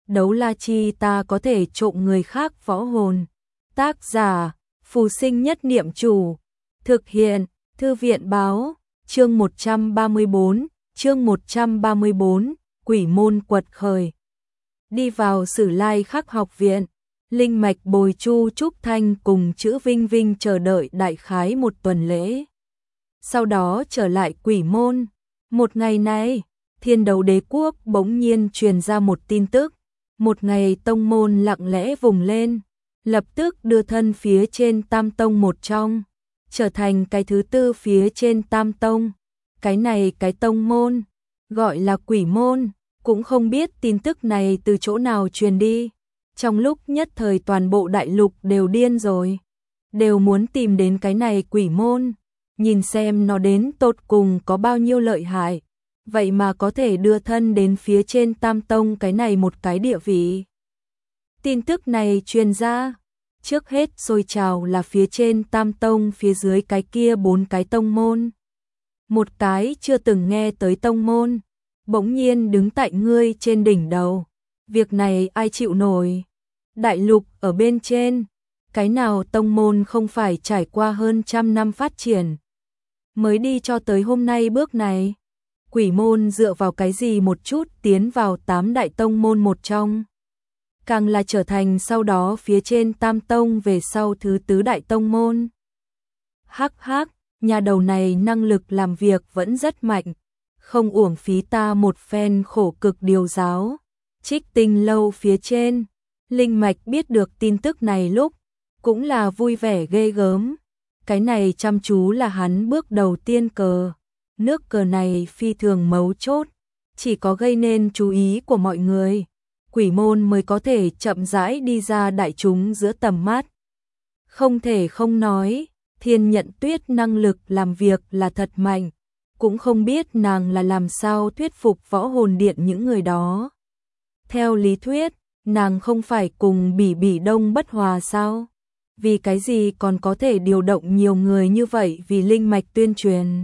đấu la chi ta có thể trộm người khác võ hồn. Tác giả, Phù Sinh Nhất Niệm Chủ. Thực hiện, Thư viện Báo. Chương 134, Quỷ môn quật khởi. Đi vào Sử Lai Khắc học viện, Linh Mạch bồi Chu Trúc Thanh cùng Chữ Vinh Vinh chờ đợi đại khái một tuần lễ. Sau đó trở lại Quỷ môn. Một ngày này, Thiên Đấu Đế Quốc bỗng nhiên truyền ra một tin tức. Một ngày tông môn lặng lẽ vùng lên, lập tức đưa thân phía trên Tam Tông một trong, trở thành cái thứ tư phía trên Tam Tông. Cái này cái tông môn, gọi là Quỷ môn, cũng không biết tin tức này từ chỗ nào truyền đi. Trong lúc nhất thời toàn bộ đại lục đều điên rồi, đều muốn tìm đến cái này Quỷ môn, nhìn xem nó đến tột cùng có bao nhiêu lợi hại. Vậy mà có thể đưa thân đến phía trên Tam Tông cái này một cái địa vị. Tin tức này truyền ra, trước hết xôi trào là phía trên Tam Tông, phía dưới cái kia 4 cái tông môn. Một cái chưa từng nghe tới tông môn, bỗng nhiên đứng tại ngươi trên đỉnh đầu. Việc này ai chịu nổi? Đại lục ở bên trên, cái nào tông môn không phải trải qua hơn 100 năm phát triển, mới đi cho tới hôm nay bước này. Quỷ môn dựa vào cái gì một chút tiến vào 8 đại tông môn một trong, càng là trở thành sau đó phía trên Tam Tông về sau thứ 4 đại tông môn. Hắc hắc, nhà đầu này năng lực làm việc vẫn rất mạnh, không uổng phí ta một phen khổ cực điều giáo. Trích Tinh lâu phía trên, Linh Mạch biết được tin tức này lúc cũng là vui vẻ ghê gớm. Cái này chăm chú là hắn bước đầu tiên cờ. Nước cờ này phi thường mấu chốt, chỉ có gây nên chú ý của mọi người, Quỷ môn mới có thể chậm rãi đi ra đại chúng giữa tầm mắt. Không thể không nói, Thiên Nhận Tuyết năng lực làm việc là thật mạnh, cũng không biết nàng là làm sao thuyết phục Võ Hồn Điện những người đó. Theo lý thuyết, nàng không phải cùng Bỉ Bỉ Đông bất hòa sao? Vì cái gì còn có thể điều động nhiều người như vậy vì Linh Mạch tuyên truyền?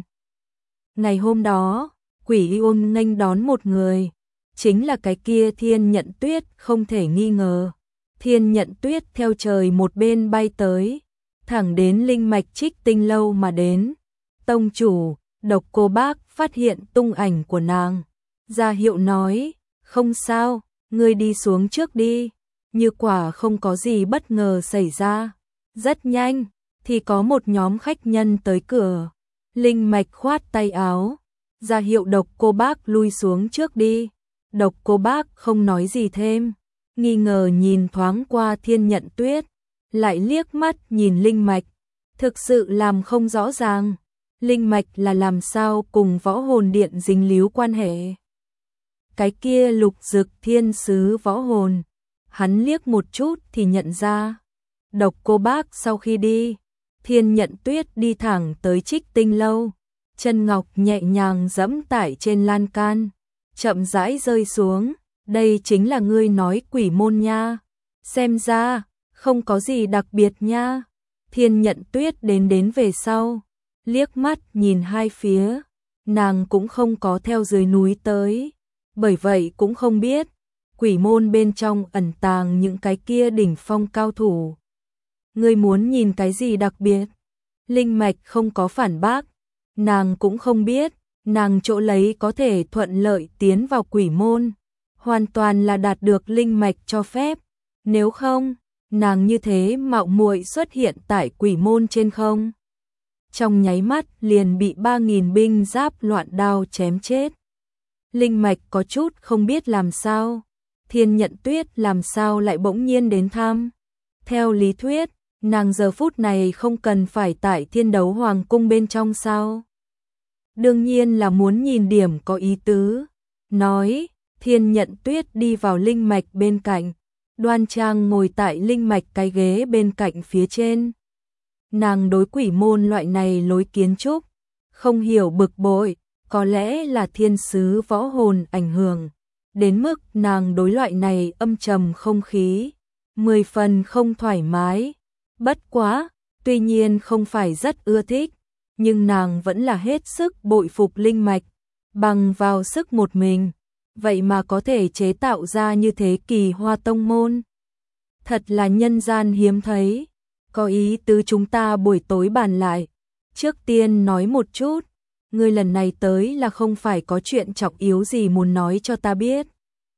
Ngày hôm đó, Quỷ Ôn nghênh đón một người, chính là cái kia Thiên Nhận Tuyết, không thể nghi ngờ. Thiên Nhận Tuyết theo trời một bên bay tới, thẳng đến Linh Mạch Trích Tinh lâu mà đến. Tông chủ, Độc Cô Bác phát hiện tung ảnh của nàng, ra hiệu nói, không sao, ngươi đi xuống trước đi. Như quả không có gì bất ngờ xảy ra, rất nhanh thì có một nhóm khách nhân tới cửa. Linh Mạch khoát tay áo, ra hiệu Độc Cô Bác lui xuống trước đi. Độc Cô Bác không nói gì thêm, nghi ngờ nhìn thoáng qua Thiên Nhận Tuyết, lại liếc mắt nhìn Linh Mạch, thực sự làm không rõ ràng. Linh Mạch là làm sao cùng Võ Hồn Điện dính líu quan hệ? Cái kia Lục Dực Thiên Sứ Võ Hồn, hắn liếc một chút thì nhận ra. Độc Cô Bác sau khi đi, Thiên Nhận Tuyết đi thẳng tới Trích Tinh lâu, chân ngọc nhẹ nhàng giẫm tại trên lan can, chậm rãi rơi xuống. Đây chính là ngươi nói Quỷ môn nha, xem ra không có gì đặc biệt nha. Thiên Nhận Tuyết đến về sau, liếc mắt nhìn hai phía, nàng cũng không có theo dưới núi tới, bởi vậy cũng không biết Quỷ môn bên trong ẩn tàng những cái kia đỉnh phong cao thủ. Ngươi muốn nhìn cái gì đặc biệt? Linh Mạch không có phản bác, nàng cũng không biết, nàng chỗ lấy có thể thuận lợi tiến vào Quỷ môn, hoàn toàn là đạt được Linh Mạch cho phép, nếu không, nàng như thế mạo muội xuất hiện tại Quỷ môn trên không. Trong nháy mắt liền bị 3.000 binh giáp loạn đao chém chết. Linh Mạch có chút không biết làm sao, Thiên Nhận Tuyết làm sao lại bỗng nhiên đến thăm. Theo lý thuyết, nàng giờ phút này không cần phải tại Thiên Đấu Hoàng cung bên trong sao? Đương nhiên là muốn nhìn điểm có ý tứ. Nói, Thiên Nhận Tuyết đi vào Linh Mạch bên cạnh, đoan trang ngồi tại Linh Mạch cái ghế bên cạnh phía trên. Nàng đối Quỷ môn loại này lối kiến trúc không hiểu bực bội, có lẽ là thiên sứ võ hồn ảnh hưởng, đến mức nàng đối loại này âm trầm không khí 10 phần không thoải mái. Bất quá, tuy nhiên không phải rất ưa thích, nhưng nàng vẫn là hết sức bội phục Linh Mạch, bằng vào sức một mình, vậy mà có thể chế tạo ra như thế kỳ hoa tông môn. Thật là nhân gian hiếm thấy, có ý tứ chúng ta buổi tối bàn lại. Trước tiên nói một chút, ngươi lần này tới là không phải có chuyện trọng yếu gì muốn nói cho ta biết.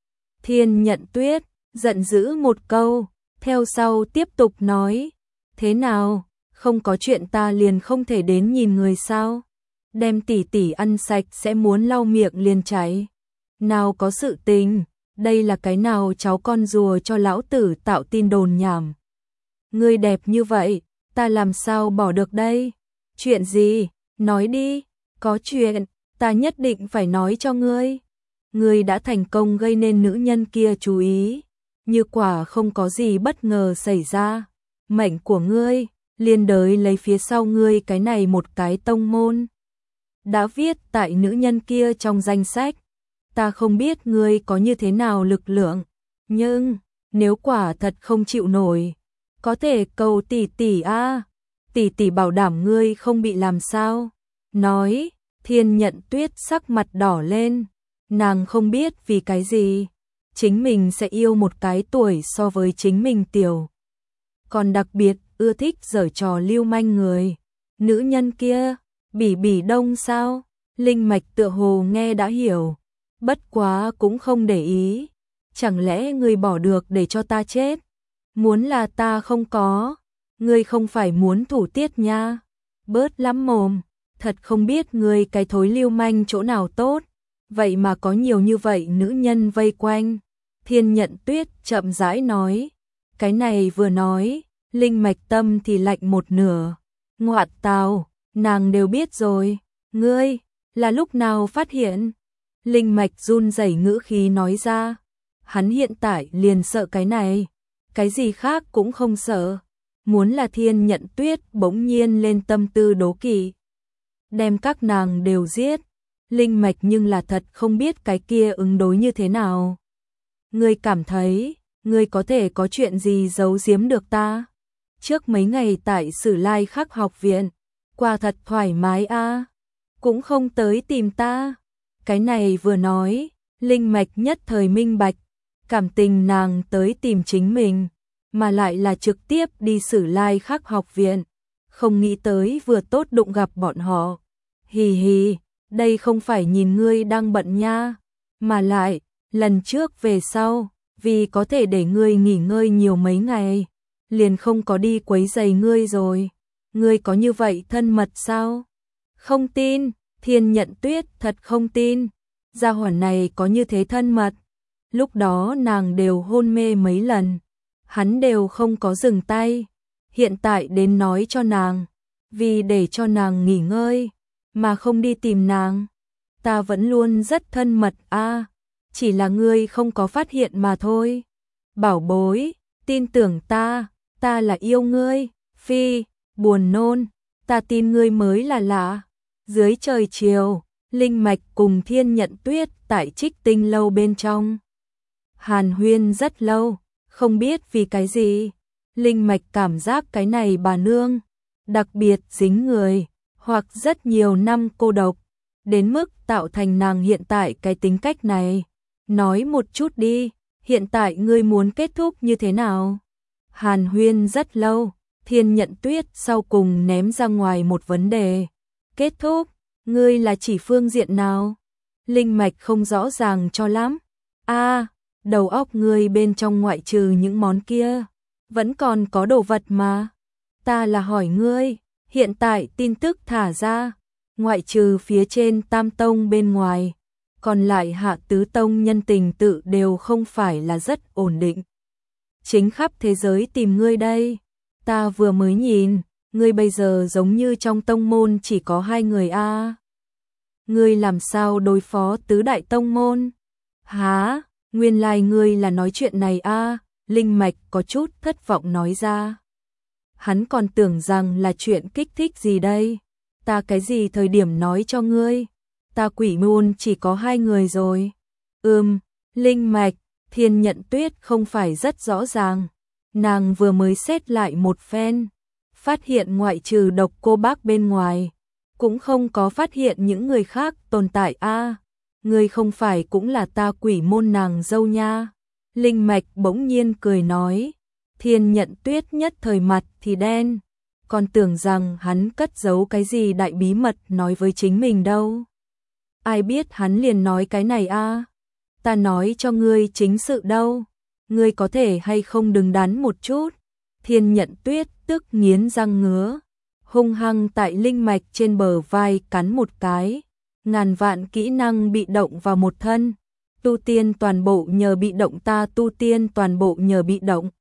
Thiên Nhận Tuyết giận dữ một câu, theo sau tiếp tục nói, thế nào, không có chuyện ta liền không thể đến nhìn người sao? Đem tỷ tỷ ăn sạch sẽ muốn lau miệng liền cháy. Nào có sự tình, đây là cái nào cháu con rùa cho lão tử tạo tin đồn nhảm. Ngươi đẹp như vậy, ta làm sao bỏ được đây? Chuyện gì? Nói đi, có chuyện, ta nhất định phải nói cho ngươi. Ngươi đã thành công gây nên nữ nhân kia chú ý, như quả không có gì bất ngờ xảy ra. Mệnh của ngươi, liên đới lấy phía sau ngươi cái này một cái tông môn. Đã viết tại nữ nhân kia trong danh sách. Ta không biết ngươi có như thế nào lực lượng, nhưng nếu quả thật không chịu nổi, có thể cầu tỷ tỷ a, tỷ tỷ bảo đảm ngươi không bị làm sao. Nói, Thiên Nhận Tuyết sắc mặt đỏ lên, nàng không biết vì cái gì, chính mình sẽ yêu một cái tuổi so với chính mình tiểu. Còn đặc biệt ưa thích giở trò lưu manh người. Nữ nhân kia, Bỉ Bỉ Đông sao? Linh Mạch tựa hồ nghe đã hiểu, bất quá cũng không để ý. Chẳng lẽ ngươi bỏ được để cho ta chết? Muốn là ta không có, ngươi không phải muốn thủ tiết nha. Bớt lắm mồm, thật không biết ngươi cái thối lưu manh chỗ nào tốt, vậy mà có nhiều như vậy nữ nhân vây quanh. Thiên Nhận Tuyết chậm rãi nói, cái này vừa nói, Linh Mạch tâm thì lạnh một nửa. Ngoạn tào, nàng đều biết rồi, ngươi là lúc nào phát hiện? Linh Mạch run rẩy ngữ khí nói ra, hắn hiện tại liền sợ cái này, cái gì khác cũng không sợ. Muốn là Thiên Nhận Tuyết bỗng nhiên lên tâm tư đố kỵ, đem các nàng đều giết. Linh Mạch nhưng là thật không biết cái kia ứng đối như thế nào. Ngươi cảm thấy, ngươi có thể có chuyện gì giấu giếm được ta? Trước mấy ngày tại Sử Lai Khắc học viện, qua thật thoải mái a, cũng không tới tìm ta. Cái này vừa nói, Linh Mạch nhất thời minh bạch, cảm tình nàng tới tìm chính mình, mà lại là trực tiếp đi Sử Lai Khắc học viện, không nghĩ tới vừa tốt đụng gặp bọn họ. Hì hì, đây không phải nhìn ngươi đang bận nha, mà lại, lần trước về sau, vì có thể để ngươi nghỉ ngơi nhiều mấy ngày, liền không có đi quấy rầy ngươi rồi. Ngươi có như vậy thân mật sao? Không tin, Thiên Nhận Tuyết thật không tin, gia hỏa này có như thế thân mật. Lúc đó nàng đều hôn mê mấy lần, hắn đều không có dừng tay. Hiện tại đến nói cho nàng, vì để cho nàng nghỉ ngơi, mà không đi tìm nàng. Ta vẫn luôn rất thân mật a, chỉ là ngươi không có phát hiện mà thôi. Bảo bối, tin tưởng ta là yêu ngươi. Phi, buồn nôn, ta tin ngươi mới là lạ. Dưới trời chiều, Linh Mạch cùng Thiên Nhận Tuyết tại Trích Tinh lâu bên trong hàn huyên rất lâu, không biết vì cái gì, Linh Mạch cảm giác cái này bà nương đặc biệt dính người, hoặc rất nhiều năm cô độc, đến mức tạo thành nàng hiện tại cái tính cách này. Nói một chút đi, hiện tại ngươi muốn kết thúc như thế nào? Hàn huyên rất lâu, Thiên Nhận Tuyết sau cùng ném ra ngoài một vấn đề. Kết thúc, ngươi là chỉ phương diện nào? Linh Mạch không rõ ràng cho lắm. A, đầu óc ngươi bên trong ngoại trừ những món kia, vẫn còn có đồ vật mà. Ta là hỏi ngươi, hiện tại tin tức thả ra, ngoại trừ phía trên Tam Tông bên ngoài, còn lại Hạ Tứ Tông nhân tình tự đều không phải là rất ổn định. Chính khắp thế giới tìm ngươi đây, ta vừa mới nhìn, ngươi bây giờ giống như trong tông môn chỉ có 2 người a. Ngươi làm sao đối phó tứ đại tông môn? Hả, nguyên lai ngươi là nói chuyện này a. Linh Mạch có chút thất vọng nói ra. Hắn còn tưởng rằng là chuyện kích thích gì đây. Ta cái gì thời điểm nói cho ngươi? Ta quỷ môn chỉ có 2 người rồi. Linh Mạch, Thiên Nhận Tuyết không phải rất rõ ràng. Nàng vừa mới xét lại một phen, phát hiện ngoại trừ Độc Cô Bác bên ngoài, cũng không có phát hiện những người khác tồn tại a. ngươi không phải cũng là ta quỷ môn nàng dâu nha. Linh mạch bỗng nhiên cười nói, Thiên Nhận Tuyết nhất thời mặt thì đen, còn tưởng rằng hắn cất giấu cái gì đại bí mật nói với chính mình đâu. Ai biết hắn liền nói cái này a? Ta nói cho ngươi chính sự đâu, ngươi có thể hay không đừng đắn một chút. Thiên Nhận Tuyết tức nghiến răng ngứa, hung hăng tại linh mạch trên bờ vai cắn một cái. Ngàn vạn kỹ năng bị động vào một thân, tu tiên toàn bộ nhờ bị động, ta tu tiên toàn bộ nhờ bị động.